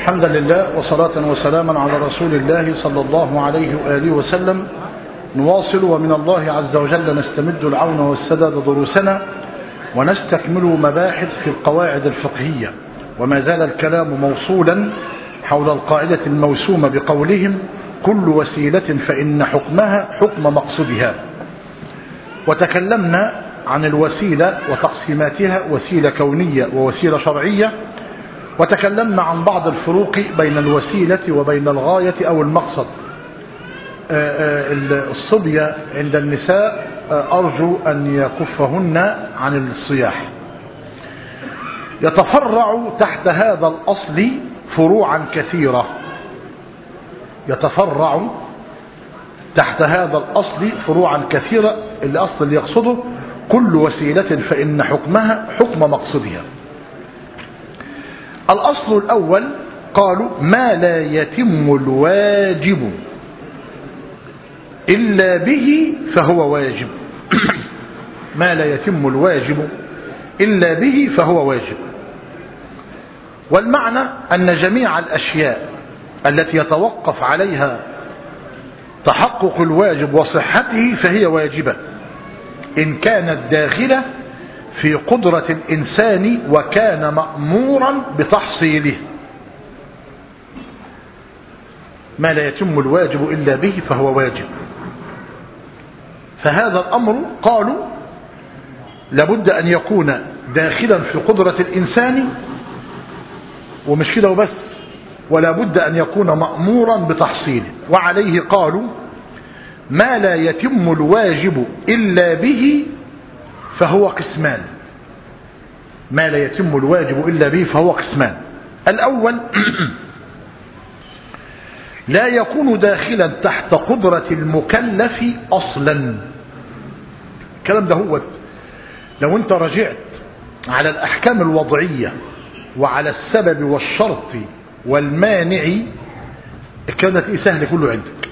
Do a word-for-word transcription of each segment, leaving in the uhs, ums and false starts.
الحمد لله وصلاة وسلاما على رسول الله صلى الله عليه وآله وسلم. نواصل ومن الله عز وجل نستمد العون والسداد دروسنا ونستكمل مباحث في القواعد الفقهية، وما زال الكلام موصولا حول القاعدة الموسومة بقولهم كل وسيلة فإن حكمها حكم مقصودها. وتكلمنا عن الوسيلة وتقسيماتها، وسيلة كونية ووسيلة شرعية، وتكلمنا عن بعض الفروق بين الوسيلة وبين الغاية أو المقصد. الصبية عند النساء أرجو أن يكفهن عن الصياح. يتفرع تحت هذا الأصل فروعا كثيرة، يتفرع تحت هذا الأصل فروعا كثيرة. الأصل اللي يقصده كل وسيلة فإن حكمها حكم مقصدها. الأصل الأول قالوا ما لا يتم الواجب إلا به فهو واجب. ما لا يتم الواجب إلا به فهو واجب. والمعنى أن جميع الأشياء التي يتوقف عليها تحقق الواجب وصحته فهي واجبة إن كانت داخلة في قدرة الإنسان وكان مأمورا بتحصيله. ما لا يتم الواجب إلا به فهو واجب. فهذا الأمر قالوا لابد أن يكون داخلا في قدرة الإنسان، ومش كده وبس، ولا بد أن يكون مأمورا بتحصيله. وعليه قالوا ما لا يتم الواجب إلا به فهو قسمان. ما لا يتم الواجب إلا به فهو قسمان. الأول لا يكون داخلا تحت قدرة المكلف أصلا. الكلام ده هو لو انت رجعت على الأحكام الوضعية وعلى السبب والشرط والمانع، الكلام ده تلاقيه سهل كله عندك.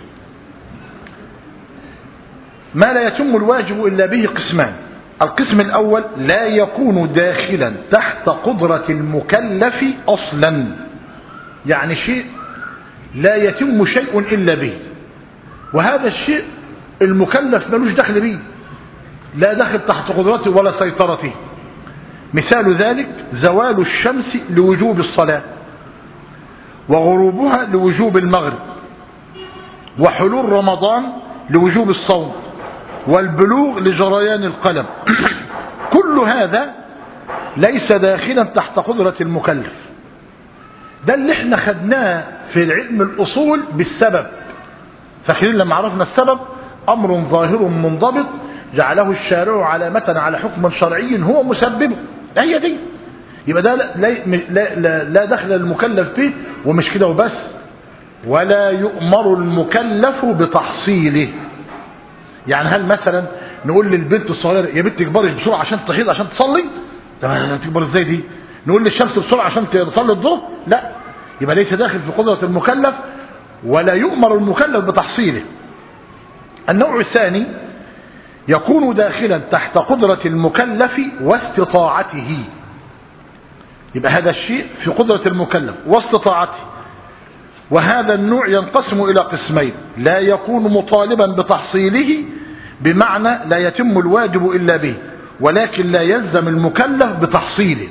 ما لا يتم الواجب إلا به قسمان. القسم الأول لا يكون داخلا تحت قدرة المكلف أصلا، يعني شيء لا يتم شيء إلا به، وهذا الشيء المكلف ملوش دخل به، لا دخل تحت قدرته ولا سيطرته. مثال ذلك زوال الشمس لوجوب الصلاة، وغروبها لوجوب المغرب، وحلول رمضان لوجوب الصوم، والبلوغ لجريان القلم. كل هذا ليس داخلا تحت قدرة المكلف. ده اللي احنا خدناه في العلم الأصول بالسبب. فاكرين لما عرفنا السبب أمر ظاهر منضبط جعله الشارع علامة على حكم شرعي هو مسببه، هي دي. يبقى ده لا, لا, لا, لا دخل المكلف به. ومش كده وبس، ولا يؤمر المكلف بتحصيله. يعني هل مثلا نقول للبنت الصغيرة يا بنت اكبري بسرعة عشان تحيض عشان تصلي؟ طب تكبر ازاي دي؟ نقول للشمس بسرعة عشان تصلي الظهر؟ لا، يبقى ليس داخل في قدرة المكلف ولا يؤمر المكلف بتحصيله. النوع الثاني يكون داخلا تحت قدرة المكلف واستطاعته. يبقى هذا الشيء في قدرة المكلف واستطاعته. وهذا النوع ينقسم إلى قسمين: لا يكون مطالبا بتحصيله بمعنى لا يتم الواجب إلا به، ولكن لا يلزم المكلف بتحصيله.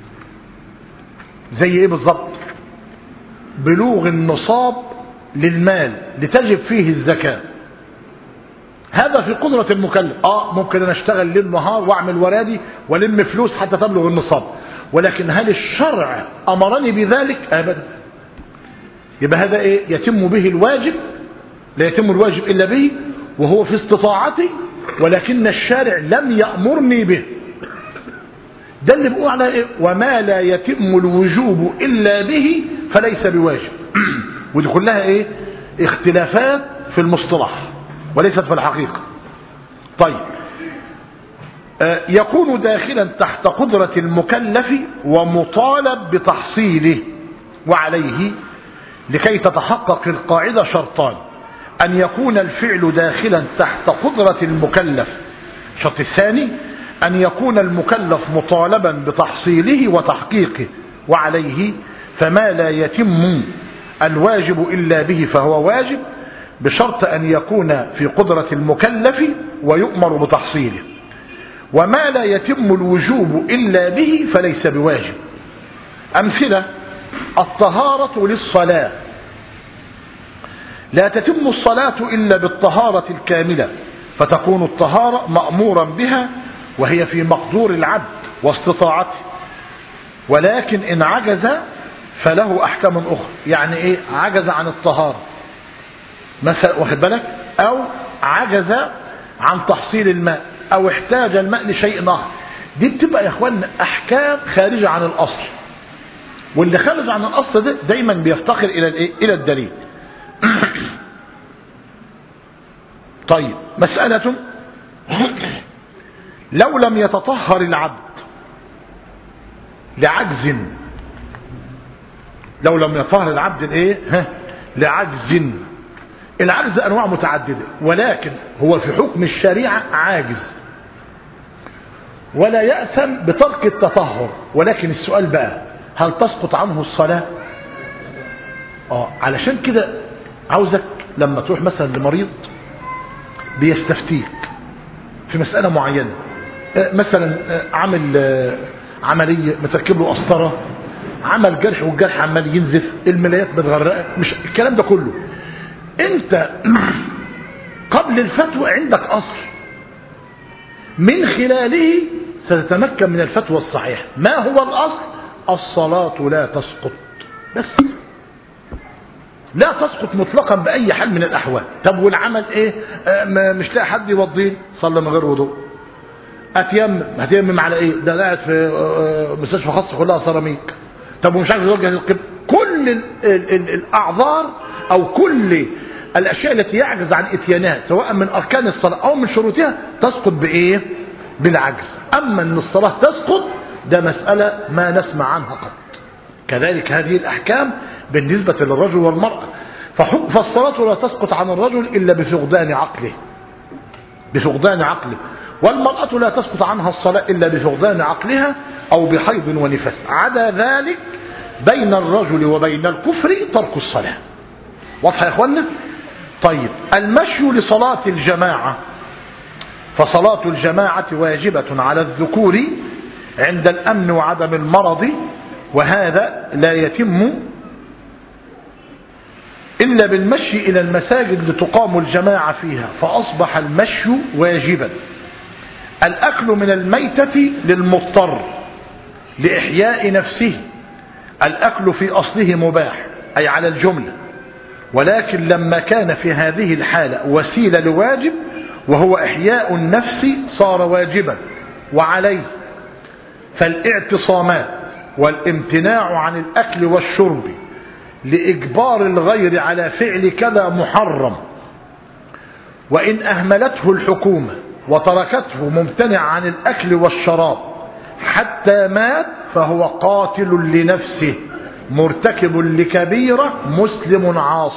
زي ايه بالضبط؟ بلوغ النصاب للمال لتجب فيه الزكاة، هذا في قدرة المكلف. اه ممكن انا اشتغل ليل نهار واعمل ورادي ولم فلوس حتى تبلغ النصاب، ولكن هل الشرع امرني بذلك؟ ابدا. يبقى هذا ايه؟ يتم به الواجب، لا يتم الواجب الا به، وهو في استطاعتي ولكن الشارع لم يأمرني به. ده اللي بقول على ايه؟ وما لا يتم الوجوب الا به فليس بواجب. ودي كلها ايه؟ اختلافات في المصطلح وليست في الحقيقة. طيب، آه يكون داخلا تحت قدرة المكلف ومطالب بتحصيله. وعليه لكي تتحقق القاعدة شرطان: أن يكون الفعل داخلا تحت قدرة المكلف. الشرط الثاني أن يكون المكلف مطالبا بتحصيله وتحقيقه. وعليه فما لا يتم الواجب إلا به فهو واجب، بشرط أن يكون في قدرة المكلف ويؤمر بتحصيله. وما لا يتم الوجوب إلا به فليس بواجب. أمثلة: الطهارة للصلاة، لا تتم الصلاة إلا بالطهارة الكاملة، فتكون الطهارة مأمورا بها وهي في مقدور العبد واستطاعته، ولكن إن عجز فله أحكام أخرى. يعني إيه عجز عن الطهارة مثلا، واخد بالك، أو عجز عن تحصيل الماء، أو احتاج الماء لشيء آخر، دي بتبقى يا إخوان أحكام خارجة عن الأصل، واللي خارج عن الأصل ده دايما بيفتقر إلى الإيه؟ إلى الدليل. طيب، مسألة: لو لم يتطهر العبد لعجز، لو لم يتطهر العبد الايه لعجز، العجز انواع متعددة، ولكن هو في حكم الشريعة عاجز ولا يأثم بترك التطهر، ولكن السؤال بقى: هل تسقط عنه الصلاة؟ اه علشان كده عاوزك لما تروح مثلا لمريض بيستفتيك في مسألة معينة، مثلا عمل عملية متركب له قسطرة، عمل جرح والجرح عمال ينزف، الملايات بتغرقه، مش الكلام ده كله، انت قبل الفتوى عندك اصل من خلاله ستتمكن من الفتوى الصحيحة. ما هو الاصل؟ الصلاة لا تسقط، بس لا تسقط مطلقا بأي حال من الأحوال. طب والعمل إيه؟ آه مش لاقي حد يوضيه، صلى من غير وضوء. أتيمم، هتيمم على إيه؟ ده قاعد في آه مستشفى خاصة كلها سيراميك. طب ومش عارف يوجه القبل. كل ال ال ال الأعذار أو كل الأشياء التي يعجز عن إتيانها سواء من أركان الصلاة أو من شروطها تسقط بإيه؟ بالعجز. أما أن الصلاة تسقط ده مسألة ما نسمع عنها قط. كذلك هذه الأحكام بالنسبة للرجل والمرأة، فالصلاة لا تسقط عن الرجل إلا بفقدان عقله، بفقدان عقله، والمرأة لا تسقط عنها الصلاة إلا بفقدان عقلها أو بحيض ونفاس. عدا ذلك بين الرجل وبين الكفر ترك الصلاة. واضح يا إخوانا؟ طيب، المشي لصلاة الجماعة، فصلاة الجماعة واجبة على الذكور عند الأمن وعدم المرض، وهذا لا يتم إلا بالمشي إلى المساجد لتقام الجماعة فيها، فأصبح المشي واجبا. الأكل من الميتة للمضطر لإحياء نفسه، الأكل في أصله مباح أي على الجملة، ولكن لما كان في هذه الحالة وسيلة لواجب وهو إحياء النفس صار واجبا وعليه. فالاعتصامات والامتناع عن الأكل والشرب لإجبار الغير على فعل كذا محرم، وإن أهملته الحكومة وتركته ممتنع عن الأكل والشراب حتى مات فهو قاتل لنفسه مرتكب لكبيرة مسلم عاص.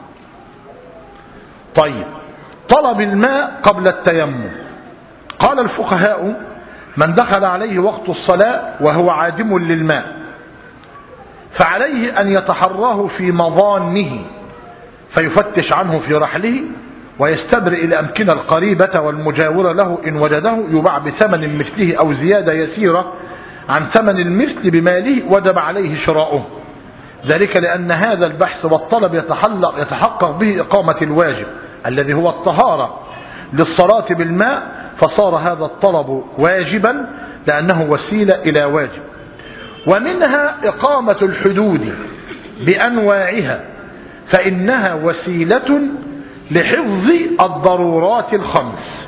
طيب، طلب الماء قبل التيمم. قال الفقهاء: من دخل عليه وقت الصلاة وهو عادم للماء فعليه أن يتحراه في مظانه فيفتش عنه في رحله ويستبرئ الأمكنة القريبة والمجاورة له، إن وجده يباع بثمن مثله أو زيادة يسيرة عن ثمن المثل بماله وجب عليه شراؤه. ذلك لأن هذا البحث والطلب يتحلق يتحقق به إقامة الواجب الذي هو الطهارة للصلاة بالماء، فصار هذا الطلب واجبا لأنه وسيلة إلى واجب. ومنها إقامة الحدود بأنواعها، فإنها وسيلة لحفظ الضرورات الخمس،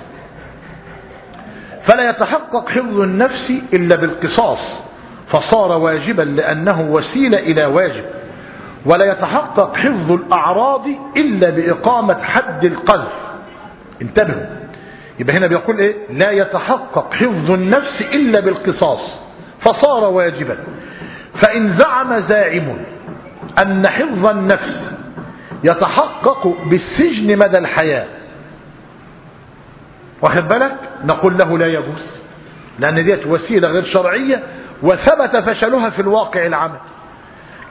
فلا يتحقق حفظ النفس إلا بالقصاص فصار واجبا لأنه وسيلة إلى واجب، ولا يتحقق حفظ الأعراض إلا بإقامة حد القذف. انتبهوا، يبقى هنا بيقول إيه؟ لا يتحقق حفظ النفس إلا بالقصاص فصار واجبا. فإن زعم زاعم أن حفظ النفس يتحقق بالسجن مدى الحياة، واخد بالك، نقول له لا يجوز، لأن ديت وسيلة غير شرعية وثبت فشلها في الواقع العمل.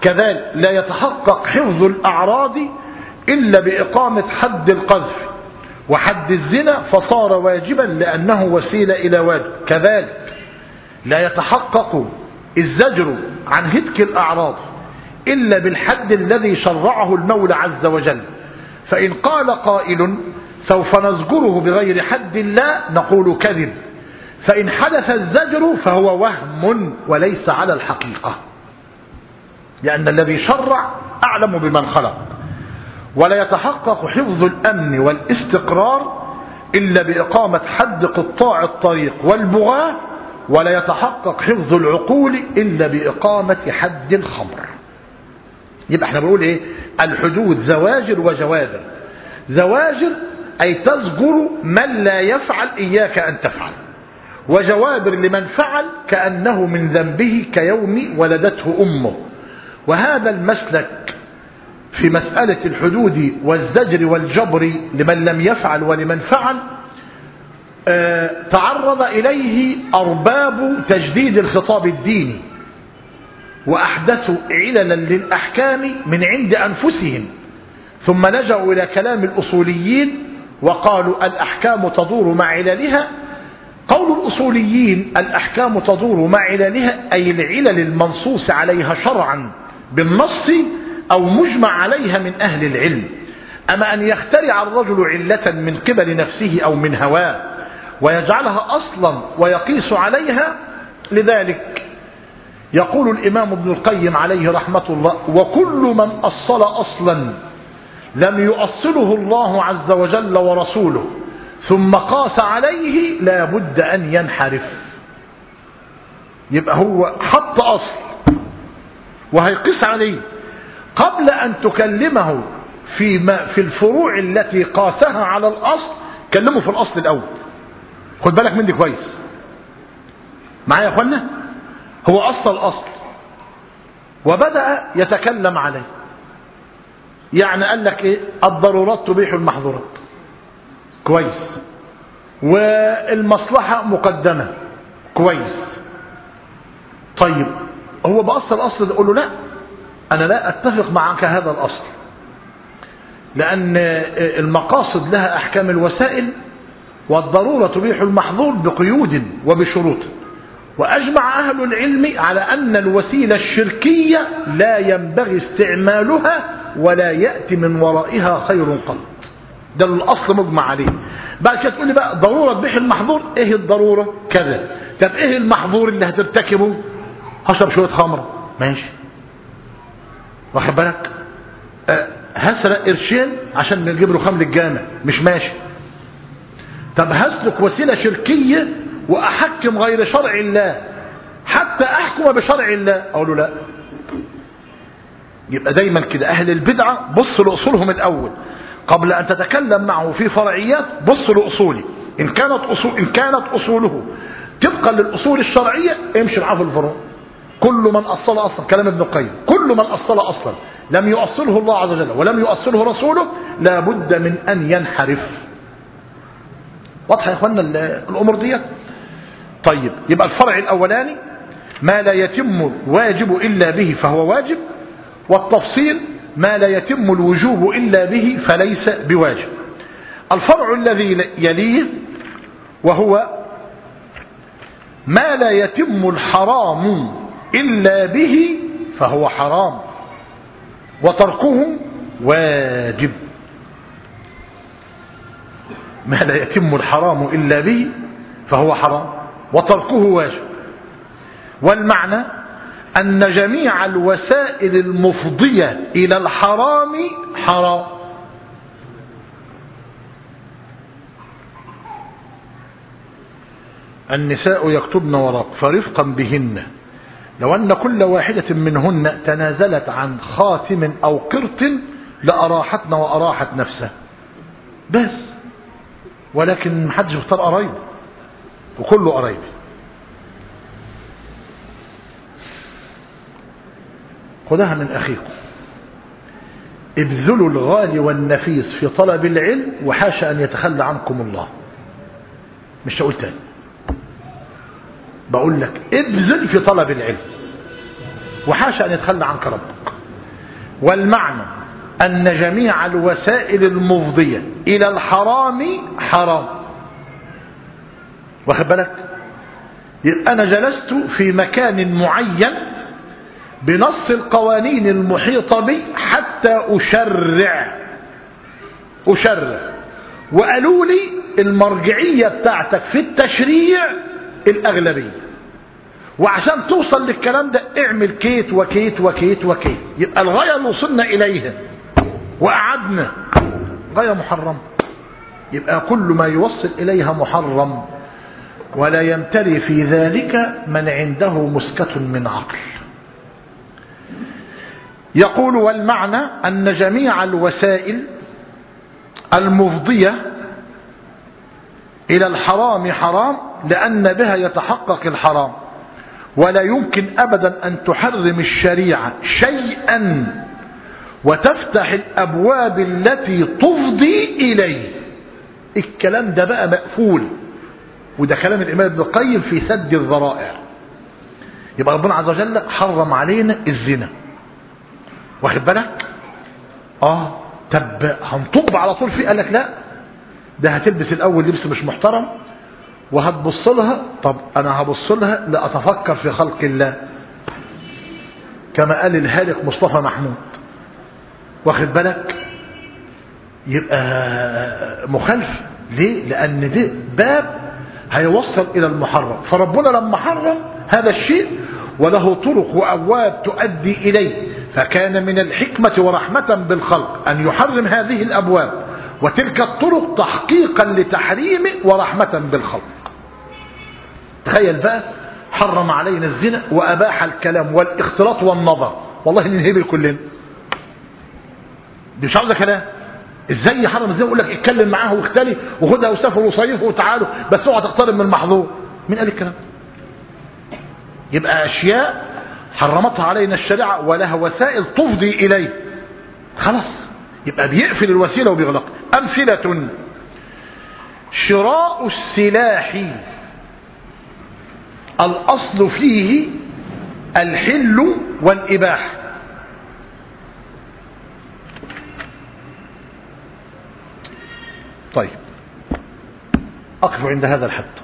كذلك لا يتحقق حفظ الأعراض إلا بإقامة حد القذف وحد الزنا فصار واجبا لأنه وسيلة إلى واجب. كذلك لا يتحقق الزجر عن هتك الأعراض إلا بالحد الذي شرعه المولى عز وجل. فإن قال قائل سوف نزجره بغير حد الله نقول كذب، فإن حدث الزجر فهو وهم وليس على الحقيقة، لأن الذي شرع أعلم بمن خلق. ولا يتحقق حفظ الأمن والاستقرار إلا بإقامة حد قطاع الطريق والبغاة، ولا يتحقق حفظ العقول إلا بإقامة حد الخمر. يبقى احنا بنقول ايه؟ الحدود زواجر وجوابر. زواجر أي تزجر من لا يفعل إياك أن تفعل، وجوابر لمن فعل كأنه من ذنبه كيوم ولدته أمه. وهذا المسلك في مسألة الحدود والزجر والجبر لمن لم يفعل ولمن فعل اه تعرض إليه أرباب تجديد الخطاب الديني، وأحدثوا عللا للأحكام من عند أنفسهم، ثم لجأوا إلى كلام الأصوليين وقالوا الأحكام تدور مع عللها. قول الأصوليين الأحكام تدور مع عللها أي العلل المنصوص عليها شرعا بالنص أو مجمع عليها من أهل العلم. أما أن يخترع الرجل علة من قبل نفسه أو من هواه ويجعلها أصلا ويقيس عليها، لذلك يقول الإمام ابن القيم عليه رحمة الله: وكل من أصل أصلا لم يؤصله الله عز وجل ورسوله ثم قاس عليه لا بد أن ينحرف. يبقى هو حط أصل وهيقيس عليه، قبل أن تكلمه في, ما في الفروع التي قاسها على الأصل كلمه في الأصل الأول. خد بالك مني كويس معايا يا أخوانا. هو أصل الأصل وبدأ يتكلم عليه، يعني قال لك إيه؟ الضرورات تبيح المحظورات، كويس، والمصلحة مقدمة، كويس. طيب هو بأصل الأصل ده، قول له لا، أنا لا أتفق معك هذا الأصل، لأن المقاصد لها أحكام الوسائل، والضرورة تبيح المحظور بقيود وبشروط. وأجمع أهل العلم على أن الوسيلة الشركية لا ينبغي استعمالها ولا يأتي من ورائها خير قط. ده الأصل مجمع عليه. بعد كده تقول لي بقى ضرورة تبيح المحظور، إيه الضرورة؟ كذا. طب إيه المحظور اللي هترتكبه؟ هشرب شوية خمر، ماشي، واخد بالك؟ أه هسرق قرشين عشان نجيب له خمر الجامع، مش ماشي. طب هسلك وسيلة شركية وأحكم غير شرع الله حتى أحكم بشرع الله، أقول له لا. يبقى دايما كده أهل البدعة بص لأصولهم الأول قبل أن تتكلم معه في فرعيات. بص لأصولي، إن كانت أصول إن كانت أصوله طبقا للأصول الشرعية امشي معاه في الفروع. كل من أصل أصلا، كلام ابن القيم، كل من أصل أصلا لم يؤصله الله عز وجل ولم يؤصله رسوله لا بد من أن ينحرف. واضح يا اخوانا الأمور دي؟ طيب يبقى الفرع الأولاني ما لا يتم الواجب إلا به فهو واجب، والتفصيل ما لا يتم الوجوب إلا به فليس بواجب. الفرع الذي يليه وهو ما لا يتم الحرام إلا به فهو حرام وتركه واجب. ما لا يتم الحرام إلا به فهو حرام وتركه واجب. والمعنى أن جميع الوسائل المفضية إلى الحرام حرام. النساء يكتبن وراق فرفقا بهن لو أن كل واحدة منهن تنازلت عن خاتم أو قرط لأراحتنا وأراحت نفسها بس، ولكن محدش يختار قرايبه وكله قرايبه. خدها من أخيكم، ابذلوا الغالي والنفيس في طلب العلم وحاشا أن يتخلى عنكم الله. مش هقول تاني، بقول لك ابذل في طلب العلم وحاشا أن يتخلى عنك ربك. والمعنى أن جميع الوسائل المفضية إلى الحرام حرام. واخد بالك؟ يبقى أنا جلست في مكان معين بنص القوانين المحيطة بي حتى أشرع أشرع وقالوا لي المرجعية بتاعتك في التشريع الأغلبية، وعشان توصل للكلام ده اعمل كيت وكيت وكيت وكيت. يبقى الغاية اللي وصلنا إليها وقعدنا غاية محرمة، يبقى كل ما يوصل إليها محرم، ولا يمتري في ذلك من عنده مسكة من عقل. يقول والمعنى أن جميع الوسائل المفضية إلى الحرام حرام، لأن بها يتحقق الحرام، ولا يمكن أبدا أن تحرم الشريعة شيئا وتفتح الأبواب التي تفضي إليه. الكلام ده بقى مقفول، وده كلام الإمام ابن القيم في سد الذرائع. يبقى ربنا عز وجل حرم علينا الزنا، واخد بالك؟ اه طب هنطب على طول فيه؟ قال لك لا، ده هتلبس الأول لبس مش محترم وهتبص لها. طب أنا هبص لها لأتفكر في خلق الله، كما قال الهالك مصطفى محمود، واخد بالك؟ يبقى مخالف. ليه؟ لأن ده باب هيوصل إلى المحرم، فربنا لما حرم هذا الشيء وله طرق وأبواب تؤدي إليه، فكان من الحكمة ورحمة بالخلق أن يحرم هذه الأبواب وتلك الطرق تحقيقا لتحريمه ورحمة بالخلق. تخيل بقى، حرم علينا الزنا وأباح الكلام والاختلاط والنظر. والله ننهبل كلنا، دي مش عاوزة كلام. ازاي يحرم الزنا؟ يقول لك اتكلم معاه واختلي وخدها وسافر وصيفه وتعالوا، بس اوعى تقترب من المحظور. مين قال الكلام؟ يبقى أشياء حرمتها علينا الشريعة ولها وسائل تفضي إليه، خلاص يبقى بيقفل الوسيلة وبيغلق. أمثلة: شراء السلاح الأصل فيه الحل والإباحة. طيب أقف عند هذا الحد.